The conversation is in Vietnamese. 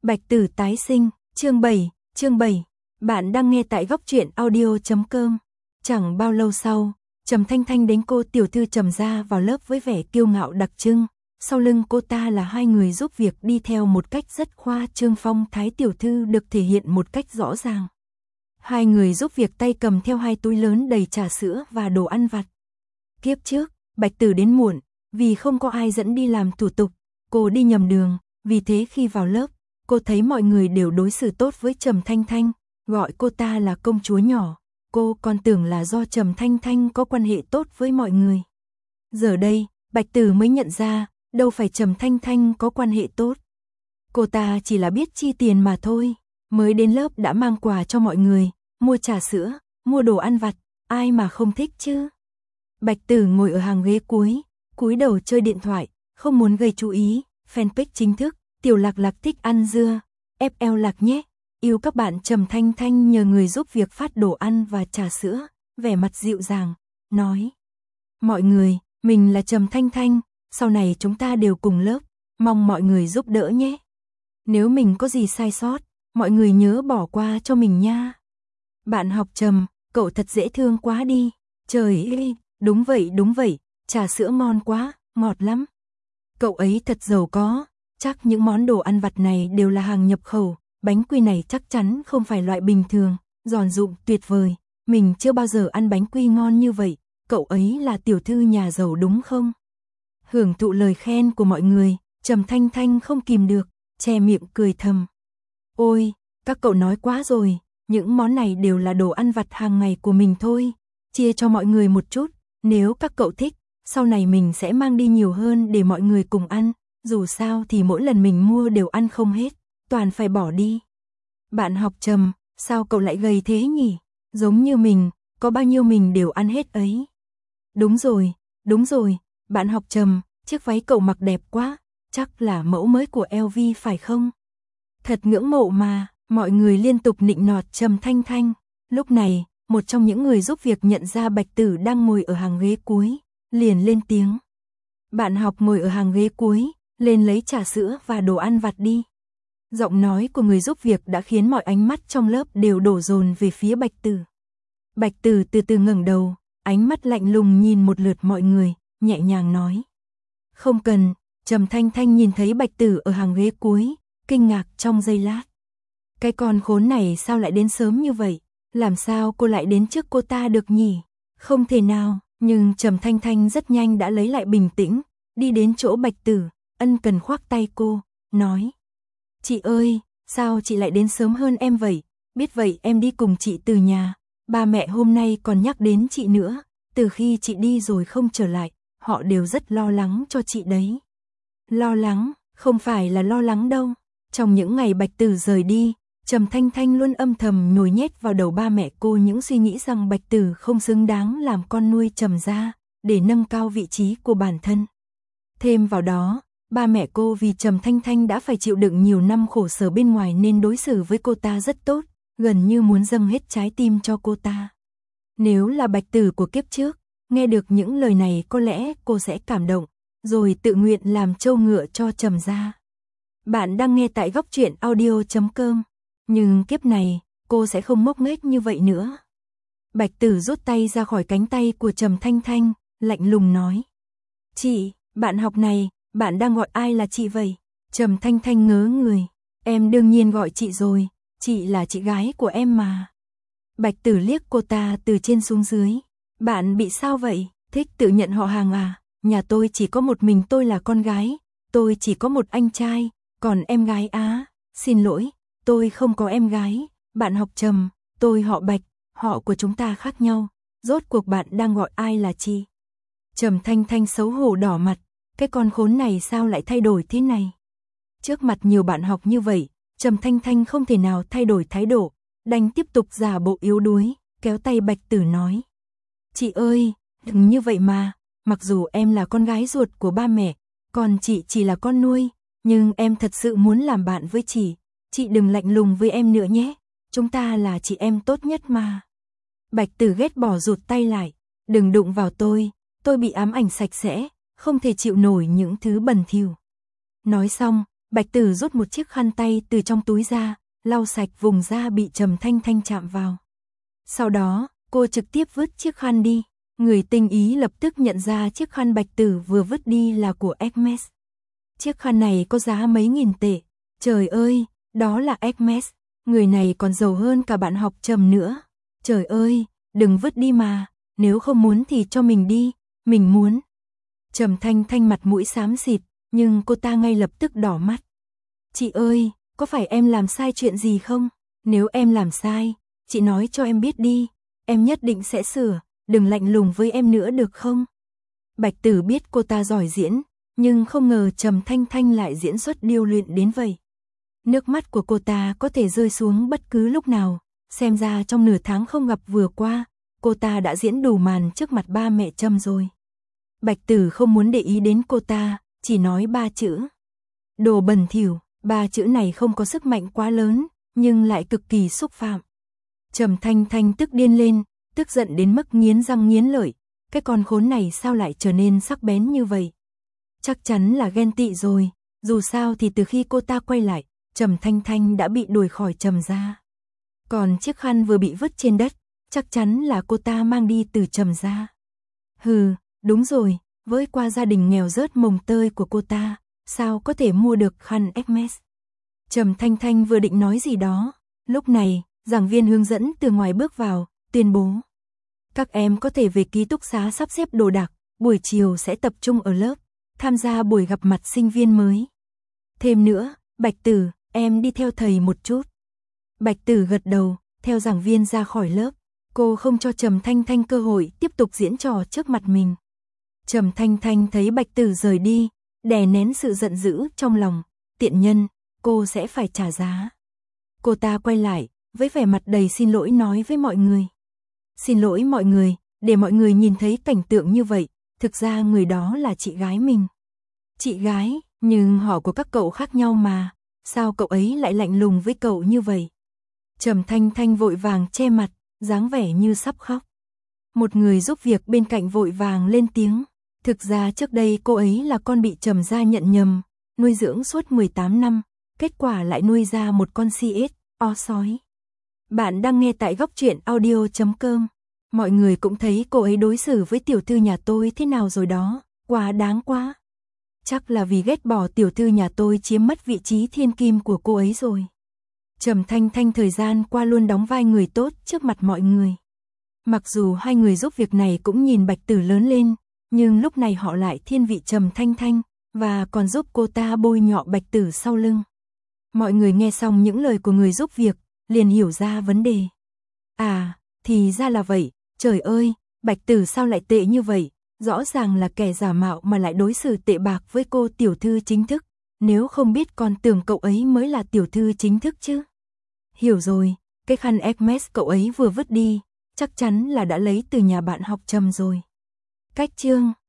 Bạch Tử tái sinh, chương 7. Bạn đang nghe tại góc truyện audio.com. Chẳng bao lâu sau, Trầm Thanh Thanh đến cô tiểu thư Trầm gia vào lớp với vẻ kiêu ngạo đặc trưng. Sau lưng cô ta là hai người giúp việc đi theo một cách rất khoa trương, phong thái tiểu thư được thể hiện một cách rõ ràng. Hai người giúp việc tay cầm theo hai túi lớn đầy trà sữa và đồ ăn vặt. Kiếp trước, Bạch Tử đến muộn, vì không có ai dẫn đi làm thủ tục, cô đi nhầm đường, vì thế khi vào lớp, cô thấy mọi người đều đối xử tốt với Trầm Thanh Thanh, gọi cô ta là công chúa nhỏ. Cô còn tưởng là do Trầm Thanh Thanh có quan hệ tốt với mọi người. Giờ đây, Bạch Tử mới nhận ra, đâu phải Trầm Thanh Thanh có quan hệ tốt. Cô ta chỉ là biết chi tiền mà thôi, mới đến lớp đã mang quà cho mọi người, mua trà sữa, mua đồ ăn vặt, ai mà không thích chứ. Bạch Tử ngồi ở hàng ghế cuối, cúi đầu chơi điện thoại, không muốn gây chú ý. Fanpage chính thức, Tiểu Lạc Lạc thích ăn dưa, FL Lạc nhé. Yêu các bạn. Trầm Thanh Thanh nhờ người giúp việc phát đồ ăn và trà sữa, vẻ mặt dịu dàng, nói: mọi người, mình là Trầm Thanh Thanh, sau này chúng ta đều cùng lớp, mong mọi người giúp đỡ nhé. Nếu mình có gì sai sót, mọi người nhớ bỏ qua cho mình nha. Bạn học Trầm, cậu thật dễ thương quá đi. Trời ơi, đúng vậy, trà sữa ngon quá, ngọt lắm. Cậu ấy thật giàu có, chắc những món đồ ăn vặt này đều là hàng nhập khẩu, bánh quy này chắc chắn không phải loại bình thường, giòn rụm tuyệt vời, mình chưa bao giờ ăn bánh quy ngon như vậy, cậu ấy là tiểu thư nhà giàu đúng không? Hưởng thụ lời khen của mọi người, Trầm Thanh Thanh không kìm được, che miệng cười thầm. Ôi, các cậu nói quá rồi, những món này đều là đồ ăn vặt hàng ngày của mình thôi, chia cho mọi người một chút, nếu các cậu thích, sau này mình sẽ mang đi nhiều hơn để mọi người cùng ăn, dù sao thì mỗi lần mình mua đều ăn không hết, toàn phải bỏ đi. Bạn học Trầm, sao cậu lại gầy thế nhỉ? Giống như mình, có bao nhiêu mình đều ăn hết ấy. Đúng rồi, bạn học Trầm, chiếc váy cậu mặc đẹp quá, chắc là mẫu mới của LV phải không? Thật ngưỡng mộ mà, mọi người liên tục nịnh nọt Trầm Thanh Thanh. Lúc này, một trong những người giúp việc nhận ra Bạch Tử đang ngồi ở hàng ghế cuối, liền lên tiếng. Bạn học ngồi ở hàng ghế cuối, lên lấy trà sữa và đồ ăn vặt đi. Giọng nói của người giúp việc đã khiến mọi ánh mắt trong lớp đều đổ dồn về phía Bạch Tử. Bạch Tử từ từ ngẩng đầu, ánh mắt lạnh lùng nhìn một lượt mọi người, nhẹ nhàng nói. Không cần. Trầm Thanh Thanh nhìn thấy Bạch Tử ở hàng ghế cuối, kinh ngạc trong giây lát. Cái con khốn này sao lại đến sớm như vậy? Làm sao cô lại đến trước cô ta được nhỉ? Không thể nào, nhưng Trầm Thanh Thanh rất nhanh đã lấy lại bình tĩnh, đi đến chỗ Bạch Tử, ân cần khoác tay cô, nói. Chị ơi, sao chị lại đến sớm hơn em vậy? Biết vậy em đi cùng chị từ nhà, ba mẹ hôm nay còn nhắc đến chị nữa, từ khi chị đi rồi không trở lại, họ đều rất lo lắng cho chị đấy. Lo lắng, không phải là lo lắng đâu. Trong những ngày Bạch Tử rời đi, Trầm Thanh Thanh luôn âm thầm nhồi nhét vào đầu ba mẹ cô những suy nghĩ rằng Bạch Tử không xứng đáng làm con nuôi Trầm gia, để nâng cao vị trí của bản thân. Thêm vào đó, ba mẹ cô vì Trầm Thanh Thanh đã phải chịu đựng nhiều năm khổ sở bên ngoài nên đối xử với cô ta rất tốt, gần như muốn dâng hết trái tim cho cô ta. Nếu là Bạch Tử của kiếp trước, nghe được những lời này có lẽ cô sẽ cảm động, rồi tự nguyện làm trâu ngựa cho Trầm gia. Bạn đang nghe tại góc truyện audio.com. Nhưng kiếp này, cô sẽ không ngốc nghếch như vậy nữa. Bạch Tử rút tay ra khỏi cánh tay của Trầm Thanh Thanh, lạnh lùng nói. Chị, bạn học này, bạn đang gọi ai là chị vậy? Trầm Thanh Thanh ngớ người. Em đương nhiên gọi chị rồi, chị là chị gái của em mà. Bạch Tử liếc cô ta từ trên xuống dưới. Bạn bị sao vậy? Thích tự nhận họ hàng à? Nhà tôi chỉ có một mình tôi là con gái, tôi chỉ có một anh trai, còn em gái á, xin lỗi. Tôi không có em gái, bạn học Trầm, tôi họ Bạch, họ của chúng ta khác nhau, rốt cuộc bạn đang gọi ai là chị? Trầm Thanh Thanh xấu hổ đỏ mặt, cái con khốn này sao lại thay đổi thế này? Trước mặt nhiều bạn học như vậy, Trầm Thanh Thanh không thể nào thay đổi thái độ, đành tiếp tục giả bộ yếu đuối, kéo tay Bạch Tử nói. Chị ơi, đừng như vậy mà, mặc dù em là con gái ruột của ba mẹ, còn chị chỉ là con nuôi, nhưng em thật sự muốn làm bạn với chị. Chị đừng lạnh lùng với em nữa nhé, chúng ta là chị em tốt nhất mà. Bạch Tử ghét bỏ rụt tay lại, đừng đụng vào tôi bị ám ảnh sạch sẽ, không thể chịu nổi những thứ bẩn thỉu. Nói xong, Bạch Tử rút một chiếc khăn tay từ trong túi ra, lau sạch vùng da bị Trầm Thanh Thanh chạm vào. Sau đó, cô trực tiếp vứt chiếc khăn đi. Người tinh ý lập tức nhận ra chiếc khăn Bạch Tử vừa vứt đi là của Hermes. Chiếc khăn này có giá mấy nghìn tệ. Trời ơi, đó là Hermes. Người này còn giàu hơn cả bạn học Trầm nữa. Trời ơi, đừng vứt đi mà. Nếu không muốn thì cho mình đi. Mình muốn. Trầm Thanh Thanh mặt mũi xám xịt, nhưng cô ta ngay lập tức đỏ mắt. Chị ơi, có phải em làm sai chuyện gì không? Nếu em làm sai, chị nói cho em biết đi. Em nhất định sẽ sửa, đừng lạnh lùng với em nữa được không? Bạch Tử biết cô ta giỏi diễn, nhưng không ngờ Trầm Thanh Thanh lại diễn xuất điêu luyện đến vậy. Nước mắt của cô ta có thể rơi xuống bất cứ lúc nào, xem ra trong nửa tháng không gặp vừa qua, cô ta đã diễn đủ màn trước mặt ba mẹ Trầm rồi. Bạch Tử không muốn để ý đến cô ta, chỉ nói 3 chữ. Đồ bẩn thỉu, 3 chữ này không có sức mạnh quá lớn, nhưng lại cực kỳ xúc phạm. Trầm Thanh Thanh tức điên lên, tức giận đến mức nghiến răng nghiến lợi, cái con khốn này sao lại trở nên sắc bén như vậy? Chắc chắn là ghen tị rồi, dù sao thì từ khi cô ta quay lại, Trầm Thanh Thanh đã bị đuổi khỏi Trầm gia. Còn chiếc khăn vừa bị vứt trên đất, chắc chắn là cô ta mang đi từ Trầm gia. Hừ, đúng rồi, với qua gia đình nghèo rớt mồng tơi của cô ta, sao có thể mua được khăn Hermes? Trầm Thanh Thanh vừa định nói gì đó, lúc này, giảng viên hướng dẫn từ ngoài bước vào, tuyên bố. Các em có thể về ký túc xá sắp xếp đồ đạc, buổi chiều sẽ tập trung ở lớp, tham gia buổi gặp mặt sinh viên mới. Thêm nữa, Bạch Tử, em đi theo thầy một chút. Bạch Tử gật đầu, theo giảng viên ra khỏi lớp, cô không cho Trầm Thanh Thanh cơ hội tiếp tục diễn trò trước mặt mình. Trầm Thanh Thanh thấy Bạch Tử rời đi, đè nén sự giận dữ trong lòng, tiện nhân, cô sẽ phải trả giá. Cô ta quay lại, với vẻ mặt đầy xin lỗi nói với mọi người. Xin lỗi mọi người, để mọi người nhìn thấy cảnh tượng như vậy, thực ra người đó là chị gái mình. Chị gái, nhưng họ của các cậu khác nhau mà, sao cậu ấy lại lạnh lùng với cậu như vậy? Trầm Thanh Thanh vội vàng che mặt, dáng vẻ như sắp khóc. Một người giúp việc bên cạnh vội vàng lên tiếng. Thực ra trước đây cô ấy là con bị Trầm gia nhận nhầm, nuôi dưỡng suốt 18 năm, kết quả lại nuôi ra một con CSO sói. Bạn đang nghe tại góc truyện audio.com. Mọi người cũng thấy cô ấy đối xử với tiểu thư nhà tôi thế nào rồi đó, quá đáng quá. Chắc là vì ghét bỏ tiểu thư nhà tôi chiếm mất vị trí thiên kim của cô ấy rồi. Trầm Thanh Thanh thời gian qua luôn đóng vai người tốt trước mặt mọi người. Mặc dù hai người giúp việc này cũng nhìn Bạch Tử lớn lên, nhưng lúc này họ lại thiên vị Trầm Thanh Thanh, và còn giúp cô ta bôi nhọ Bạch Tử sau lưng. Mọi người nghe xong những lời của người giúp việc, liền hiểu ra vấn đề. À, thì ra là vậy, trời ơi, Bạch Tử sao lại tệ như vậy, rõ ràng là kẻ giả mạo mà lại đối xử tệ bạc với cô tiểu thư chính thức, nếu không biết còn tưởng cậu ấy mới là tiểu thư chính thức chứ. Hiểu rồi, cái khăn Hermes cậu ấy vừa vứt đi, chắc chắn là đã lấy từ nhà bạn học Trầm rồi. Cách chương